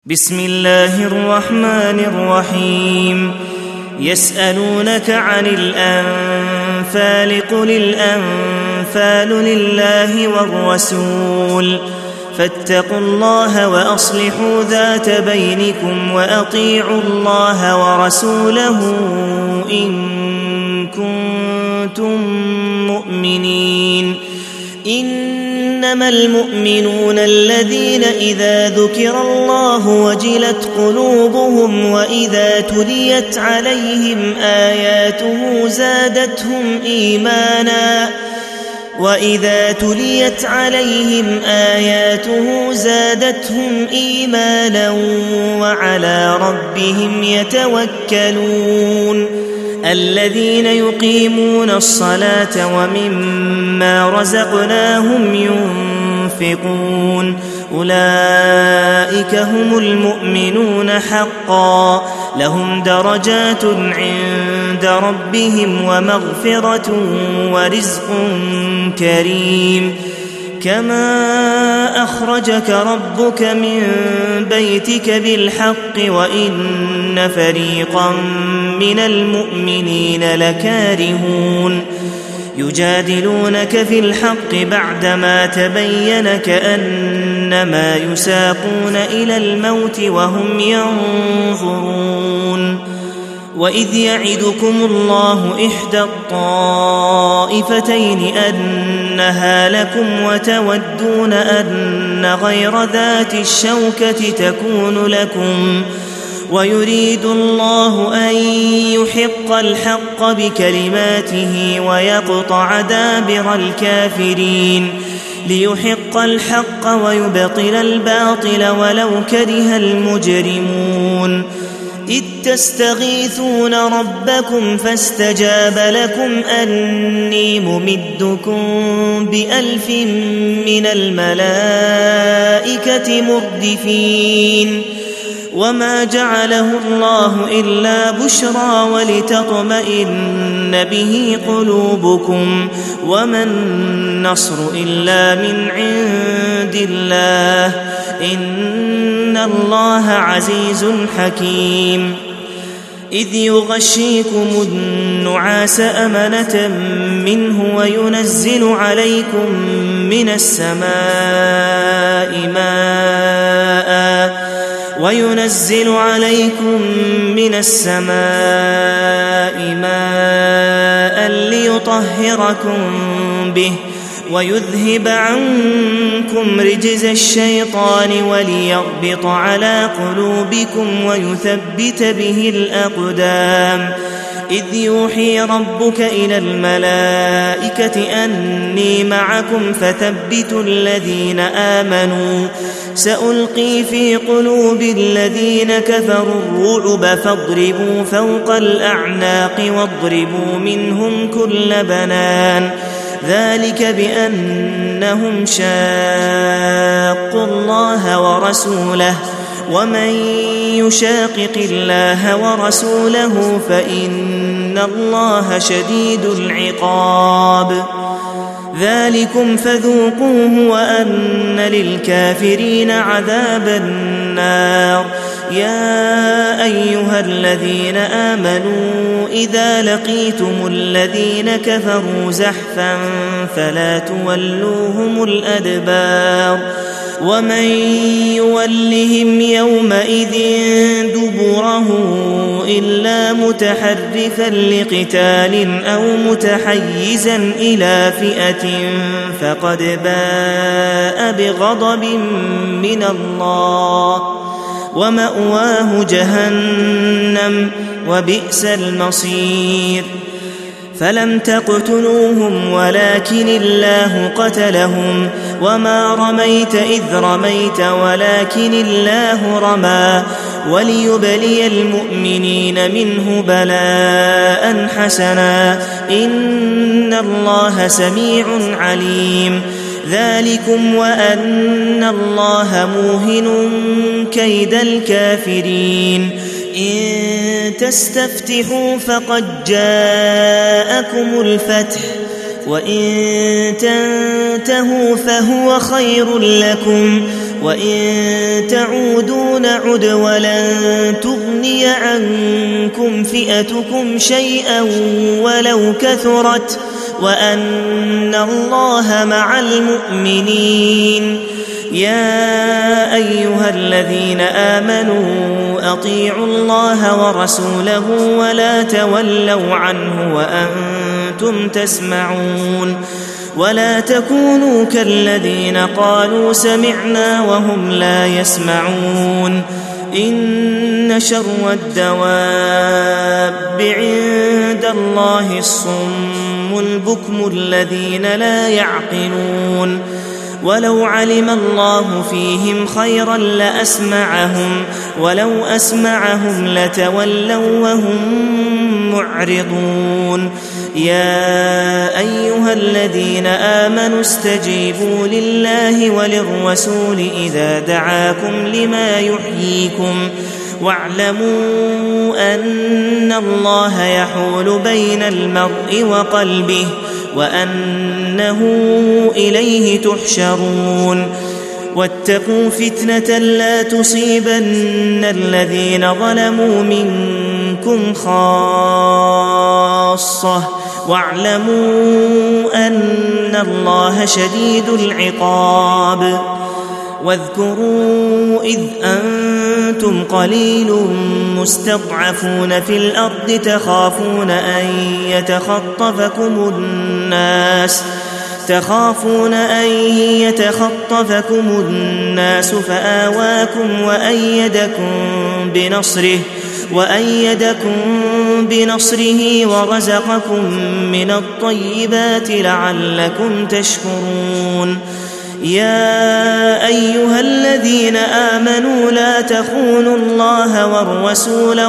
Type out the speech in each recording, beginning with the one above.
بسم الله الرحمن الرحيم. يسألونك عن الأنفال قل الأنفال لله والرسول فاتقوا الله وأصلحوا ذات بينكم وأطيعوا الله ورسوله إن كنتم مؤمنين. إنما المؤمنون الذين إذا ذكر الله وجلت قلوبهم وإذا تليت عليهم آياته زادتهم إيمانا وعلى ربهم يتوكلون. الذين يقيمون الصلاة ومما رزقناهم ينفقون أولئك هم المؤمنون حقا لهم درجات عند ربهم ومغفرة ورزق كريم. كما أخرجك ربك من بيتك بالحق وإن فريقا من المؤمنين لكارهون يجادلونك في الحق بعدما تبين كأنما يساقون إلى الموت وهم ينظرون. وإذ يعدكم الله إحدى الطائفتين أنها لكم وتودون أن غير ذات الشوكة تكون لكم ويريد الله أن يحق الحق بكلماته ويقطع دابر الكافرين ليحق الحق ويبطل الباطل ولو كره المجرمون. إذ تستغيثون ربكم فاستجاب لكم أني ممدكم ب1000 من الملائكة مردفين. وما جعله الله إلا بشرى ولتطمئن به قلوبكم وما النصر إلا من عند الله إن الله عزيز حكيم. إذ يغشيكم النعاس أمنة منه وينزل عليكم من السماء ماء ليطهركم به ويذهب عنكم رجز الشيطان وليربط على قلوبكم ويثبت به الأقدام. إذ يوحي ربك إلى الملائكة أني معكم فثبتوا الذين آمنوا سألقي في قلوب الذين كفروا الرعب فاضربوا فوق الأعناق واضربوا منهم كل بنان. ذلك بأنهم شاقوا الله ورسوله ومن يشاقق الله ورسوله فإن الله شديد العقاب. ذلكم فذوقوه وأن للكافرين عذاب النار. يا أيها الذين آمنوا إذا لقيتم الذين كفروا زحفا فلا تولوهم الأدبار ومن يولهم يومئذ دبره إلا متحرفا لقتال أو متحيزا إلى فئة فقد باء بغضب من الله ومأواه جهنم وبئس المصير. فلم تقتلوهم ولكن الله قتلهم وما رميت إذ رميت ولكن الله رمى وليبلي المؤمنين منه بلاء حسنا إن الله سميع عليم. ذلكم وأن الله موهن كيد الكافرين. إن تستفتحوا فقد جاءكم الفتح وإن تنتهوا فهو خير لكم وإن تعودوا نعد ولن تغني عنكم فئتكم شيئا ولو كثرت وأن الله مع المؤمنين. يا أيها الذين آمنوا أطيعوا الله ورسوله ولا تولوا عنه وأنتم تسمعون. ولا تكونوا كالذين قالوا سمعنا وهم لا يسمعون. إن شر الدواب عند الله الصم البكم الذين لا يعقلون. ولو علم الله فيهم خيرا لأسمعهم ولو أسمعهم لتولوا وهم معرضون. يا أيها الذين آمنوا استجيبوا لله وللرسول إذا دعاكم لما يحييكم واعلموا أن الله يحول بين المرء وقلبه وأنه إليه تحشرون. واتقوا فتنة لا تصيبن الذين ظلموا منكم خاصة واعلموا أن الله شديد العقاب. واذكروا إذ أنتم قليل مستضعفون في الأرض تخافون أن يتخطفكم الناس فآواكم وأيدكم بنصره ورزقكم من الطيبات لعلكم تشكرون. يا أيها الذين آمنوا لا تخونوا الله والرسول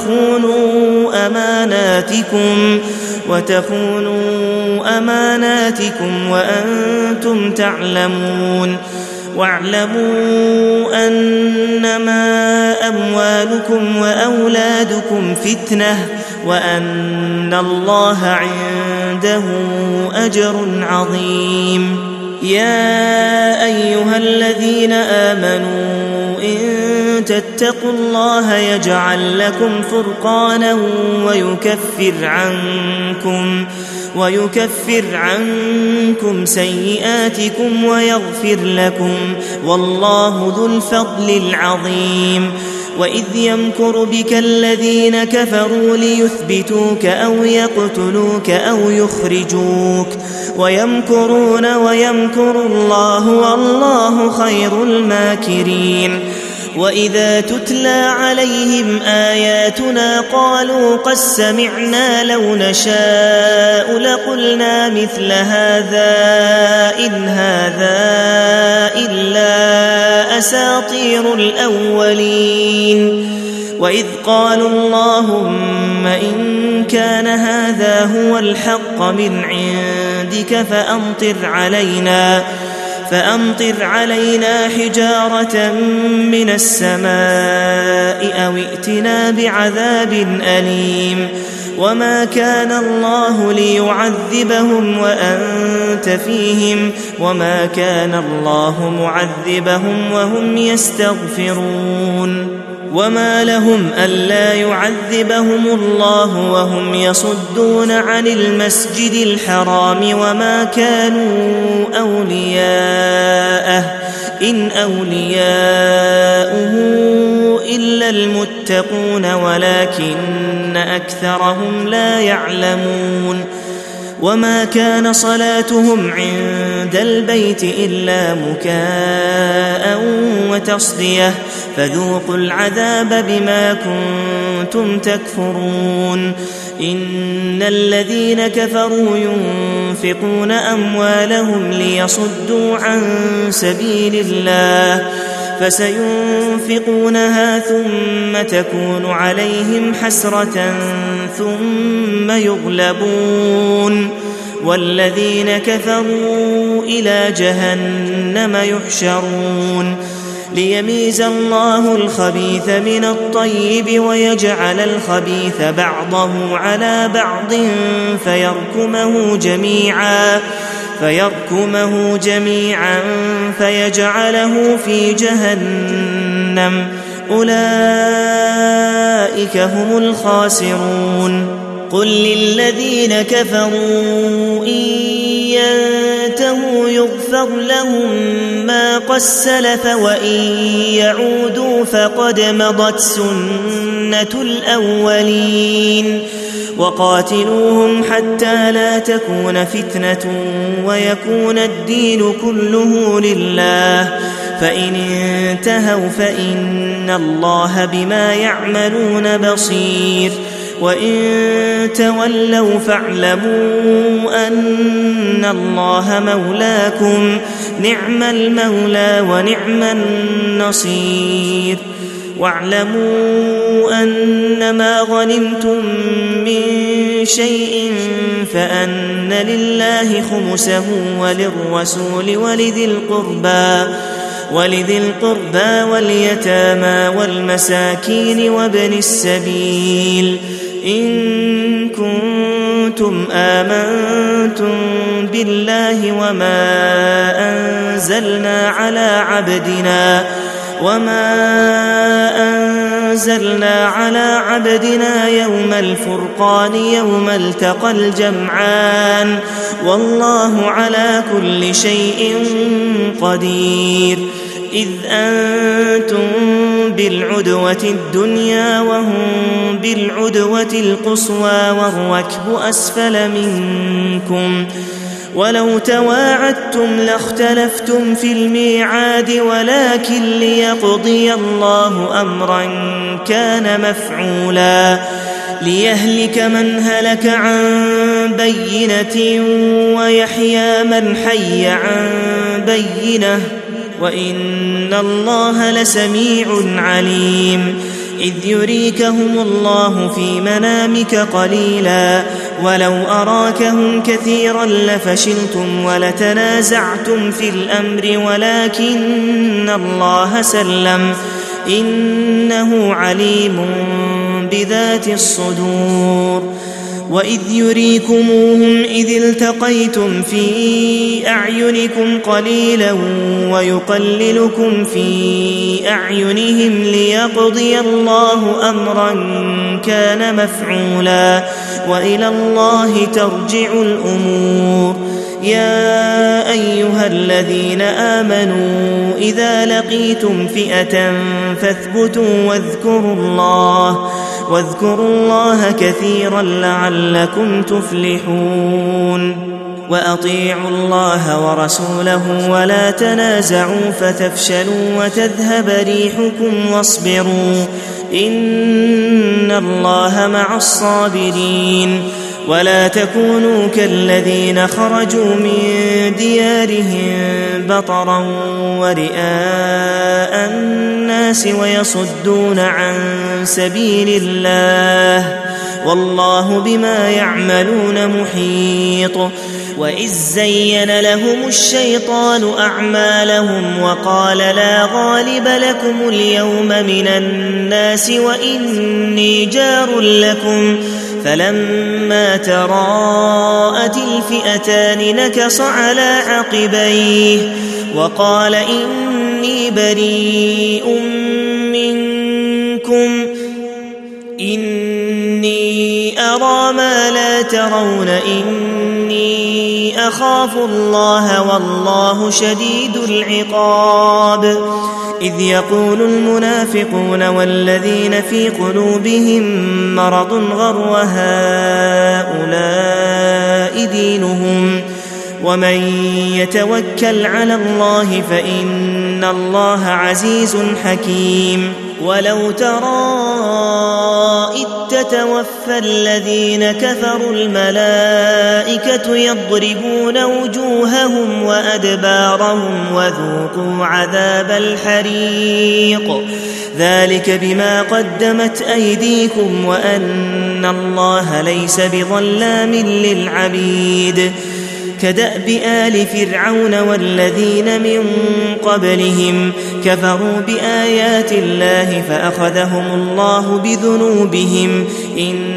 وتخونوا أماناتكم وأنتم تعلمون. واعلموا أنما أموالكم وأولادكم فتنة وأن الله عنده أجر عظيم. يا أيها الذين آمنوا إن تتقوا الله يجعل لكم فرقانا ويكفر عنكم سيئاتكم ويغفر لكم والله ذو الفضل العظيم. وإذ يمكر بك الذين كفروا ليثبتوك أو يقتلوك أو يخرجوك ويمكرون ويمكر الله والله خير الماكرين. وإذا تتلى عليهم آياتنا قالوا قد سمعنا لو نشاء لقلنا مثل هذا إن هذا إلا أساطير الأولين. وإذ قالوا اللهم إن كان هذا هو الحق من عندك فأمطر علينا حجارة من السماء أو ائتنا بعذاب أليم. وما كان الله ليعذبهم وأنت فيهم وما كان الله معذبهم وهم يستغفرون. وما لهم ألا يعذبهم الله وهم يصدون عن المسجد الحرام وما كانوا أولياءه إن أولياؤه إلا المتقون ولكن أكثرهم لا يعلمون. وما كان صلاتهم عند البيت إلا مكاء وتصدية فذوقوا العذاب بما كنتم تكفرون. إن الذين كفروا ينفقون أموالهم ليصدوا عن سبيل الله فسينفقونها ثم تكون عليهم حسرة ثم يغلبون والذين كفروا إلى جهنم يحشرون. ليميز الله الخبيث من الطيب ويجعل الخبيث بعضه على بعض فيركمه جميعا فيركمه جميعا فيجعله في جهنم أولئك هم الخاسرون قل للذين كفروا إن ينتهوا يغفر لهم ما قد سلف وإن يعودوا فقد مضت سنة الأولين وقاتلوهم حتى لا تكون فتنة ويكون الدين كله لله فإن انتهوا فإن الله بما يعملون بصير وإن تولوا فاعلموا أن الله مولاكم نعم المولى ونعم النصير واعلموا أنما غنمتم من شيء فأن لله خمسه وللرسول ولذي القربى واليتامى والمساكين وابن السبيل إن كنتم آمنتم بالله وما أنزلنا على عبدنا يوم الفرقان يوم التقى الجمعان والله على كل شيء قدير إذ أنتم بالعدوة الدنيا وهم بالعدوة القصوى والركب أسفل منكم ولو تواعدتم لاختلفتم في الميعاد ولكن ليقضي الله أمرا كان مفعولا ليهلك من هلك عن بينة ويحيى من حي عن بينة وإن الله لسميع عليم إذ يريكهم الله في منامك قليلا ولو أراكهم كثيرا لفشلتم ولتنازعتم في الأمر ولكن الله سلم إنه عليم بذات الصدور وإذ يريكموهم إذ التقيتم في أعينكم قليلا ويقللكم في أعينهم ليقضي الله أمرا كان مفعولا وإلى الله ترجع الأمور يا أيها الذين آمنوا إذا لقيتم فئة فاثبتوا واذكروا الله كثيرا لعلكم تفلحون وأطيعوا الله ورسوله ولا تنازعوا فتفشلوا وتذهب ريحكم واصبروا إن الله مع الصابرين ولا تكونوا كالذين خرجوا من ديارهم بطرا ورئاء الناس ويصدون عن سبيل الله والله بما يعملون محيط وإذ زين لهم الشيطان أعمالهم وقال لا غالب لكم اليوم من الناس وإني جار لكم فلما تراءت الفئتان نكص على عقبيه وقال إني بريء منكم إني أرى ما لا ترون إني أخاف الله والله شديد العقاب إذ يقول المنافقون والذين في قلوبهم مرض غر هؤلاء دينهم ومن يتوكل على الله فإن الله عزيز حكيم ولو ترى إذ تتوفى الذين كفروا الملائكة يضربون وجوههم وأدبارهم وذوقوا عذاب الحريق ذلك بما قدمت أيديكم وأن الله ليس بظلام للعبيد كدأب آل فرعون والذين من قبلهم كفروا بآيات الله فأخذهم الله بذنوبهم إن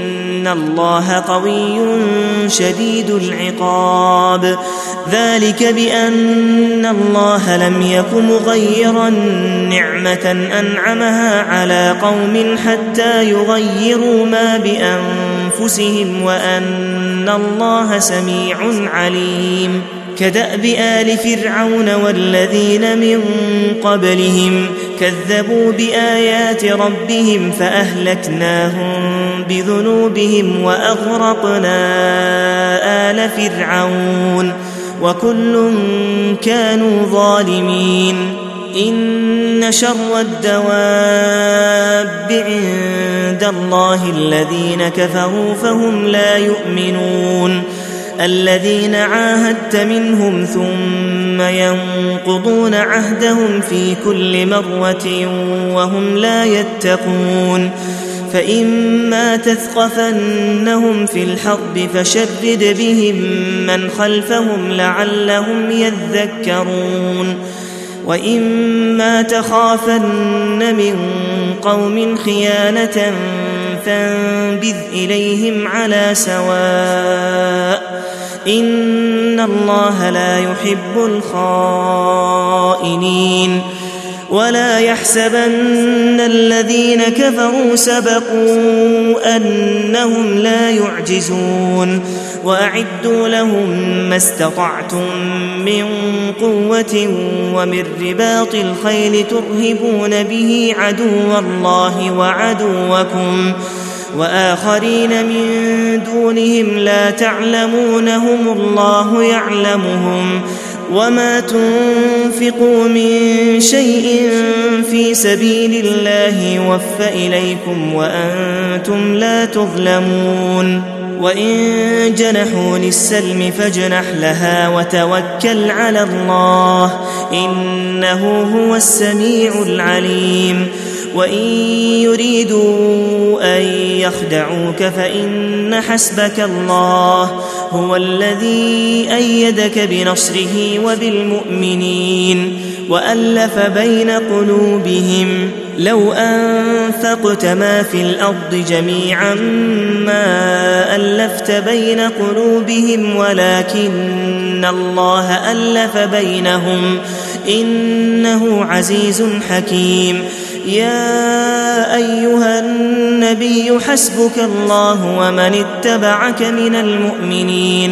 إن الله قوي شديد العقاب. ذلك بأن الله لم يك مغيرا نعمة أنعمها على قوم حتى يغيروا ما بأنفسهم وأن الله سميع عليم. كدأب آل فرعون والذين من قبلهم كذبوا بآيات ربهم فأهلكناهم بذنوبهم وأغرقنا آل فرعون وكل كانوا ظالمين. إن شر الدواب عند الله الذين كفروا فهم لا يؤمنون. الذين عاهدت منهم ثم ينقضون عهدهم في كل مرة وهم لا يتقون. فإما تثقفنهم في الحرب فشرد بهم من خلفهم لعلهم يذكرون. وإما تخافن من قوم خيانة فانبذ إليهم على سواء إن الله لا يحب الخائنين. ولا يحسبن الذين كفروا سبقوا أنهم لا يعجزون. وأعدوا لهم ما استطعتم من قوة ومن رباط الخيل ترهبون به عدو الله وعدوكم وآخرين من دونهم لا تعلمونهم الله يعلمهم. وما تنفقوا من شيء في سبيل الله يوفى إليكم وأنتم لا تظلمون. وإن جنحوا للسلم فاجنح لها وتوكل على الله إنه هو السميع العليم. وإن يريدوا أن يخدعوك فإن حسبك الله هو الذي أيدك بنصره وبالمؤمنين وألف بين قلوبهم. لو أنفقت ما في الأرض جميعا ما ألفت بين قلوبهم ولكن الله ألف بينهم إنه عزيز حكيم. يا أيها النبي حسبك الله ومن اتبعك من المؤمنين.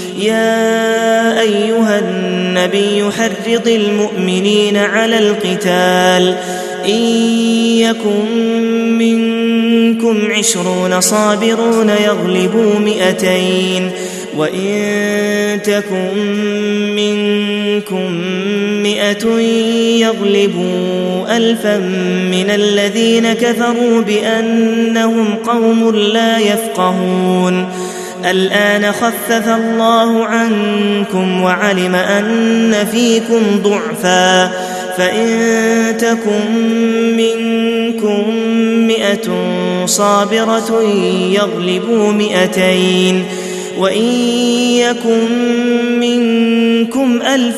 يا أيها النبي حرض المؤمنين على القتال إن يكن منكم 20 صابرون يغلبوا 200 وإن تكن منكم 100 يغلبوا 1000 من الذين كفروا بأنهم قوم لا يفقهون. الآن خفف الله عنكم وعلم أن فيكم ضعفا فإن تكن منكم 100 صابرة يغلبوا 200 وإن يكن منكم 1000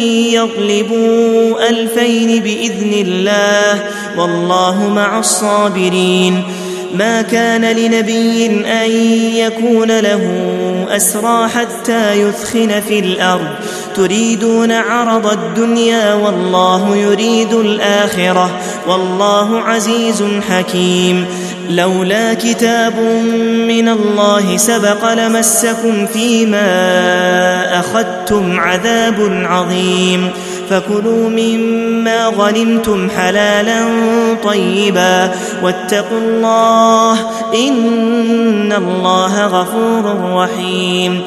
يغلبوا 2000 بإذن الله والله مع الصابرين. ما كان لنبي أن يكون له أسرى حتى يثخن في الأرض تريدون عرض الدنيا والله يريد الآخرة والله عزيز حكيم. لولا كتاب من الله سبق لمسكم فيما أخذتم عذاب عظيم. فكلوا مما غنمتم حلالا طيبا واتقوا الله إن الله غفور رحيم.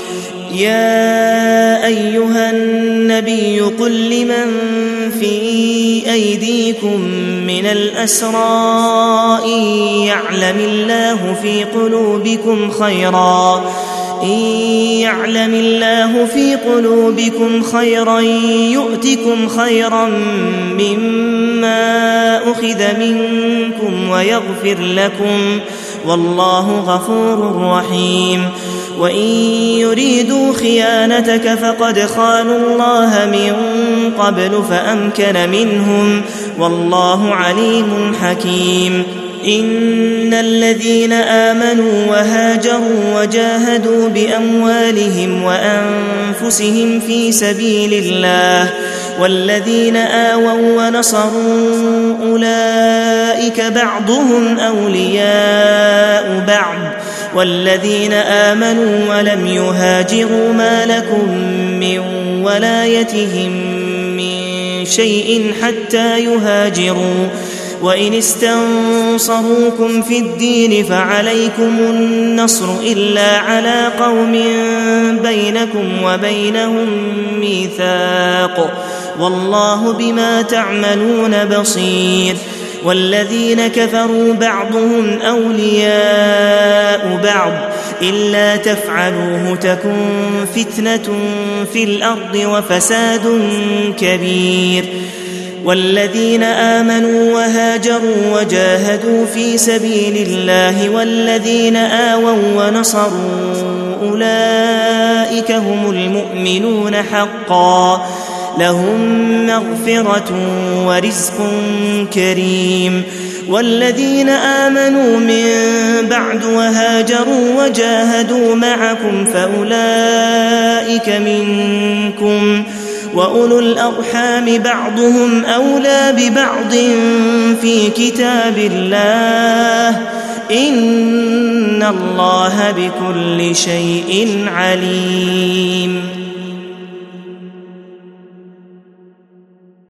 يا أيها النبي قل لمن في أيديكم من الأسرى إن يعلم الله في قلوبكم خيرا يؤتكم خيرا مما أخذ منكم ويغفر لكم والله غفور رحيم. وإن يريدوا خيانتك فقد خانوا الله من قبل فأمكن منهم والله عليم حكيم. إن الذين آمنوا وهاجروا وجاهدوا بأموالهم وأنفسهم في سبيل الله والذين آووا ونصروا أولئك بعضهم أولياء بعض والذين آمنوا ولم يهاجروا ما لكم من ولايتهم من شيء حتى يهاجروا وإن استنصروكم في الدين فعليكم النصر إلا على قوم بينكم وبينهم ميثاق والله بما تعملون بصير والذين كفروا بعضهم أولياء بعض إلا تفعلوه تكن فتنة في الأرض وفساد كبير والذين آمنوا وهاجروا وجاهدوا في سبيل الله والذين آووا ونصروا أولئك هم المؤمنون حقا لهم مغفرة ورزق كريم والذين آمنوا من بعد وهاجروا وجاهدوا معكم فأولئك منكم وأولو الأرحام بعضهم أولى ببعض في كتاب الله إن الله بكل شيء عليم.